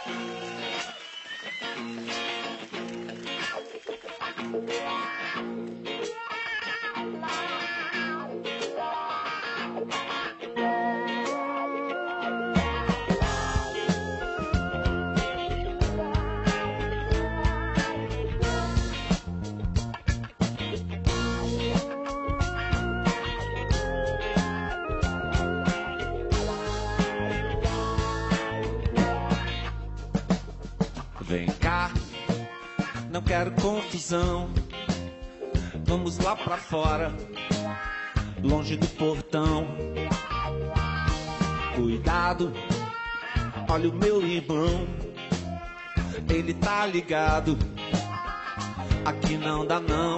Vem cá, não quero confusão. Vamos lá pra fora, longe do portão. Cuidado, olha o meu irmão, ele tá ligado, aqui não dá não.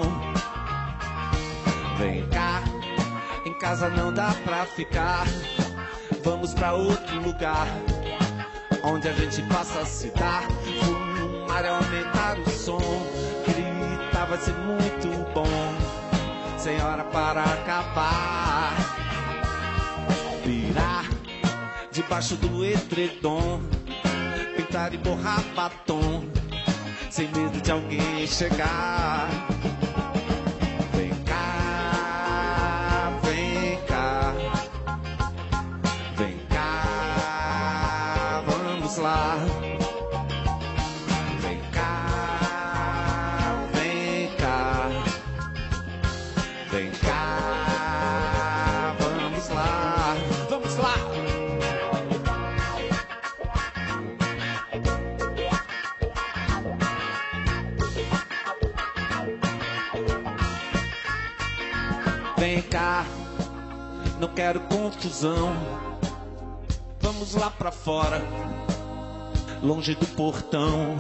Vem cá, em casa não dá pra ficar. Vamos pra outro lugar, onde a gente possa se dar. Fumar e aumentar o som, gritar vai ser muito bom, sem hora para acabar. Virar debaixo do edredom, pintar e borrar batom, sem medo de alguém chegar. Vem cá, vem cá, vem cá, vamos lá. Vem cá, vem cá, vem cá, vamos lá, vamos lá. Vem cá, não quero confusão. Vamos lá pra fora, longe do portão.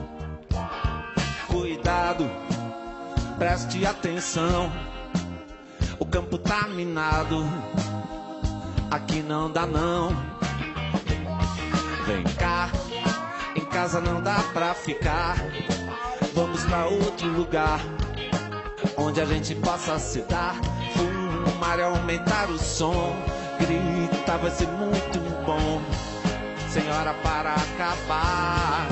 Cuidado, preste atenção, o campo tá minado, aqui não dá não. Vem cá, em casa não dá pra ficar. Vamos pra outro lugar, onde a gente possa se dar. Fumar e aumentar o som, gritar vai ser muito bom, sem hora para acabar.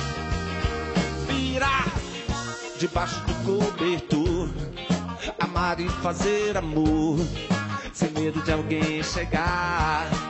Virar debaixo do cobertor, amar e fazer amor, sem medo de alguém chegar.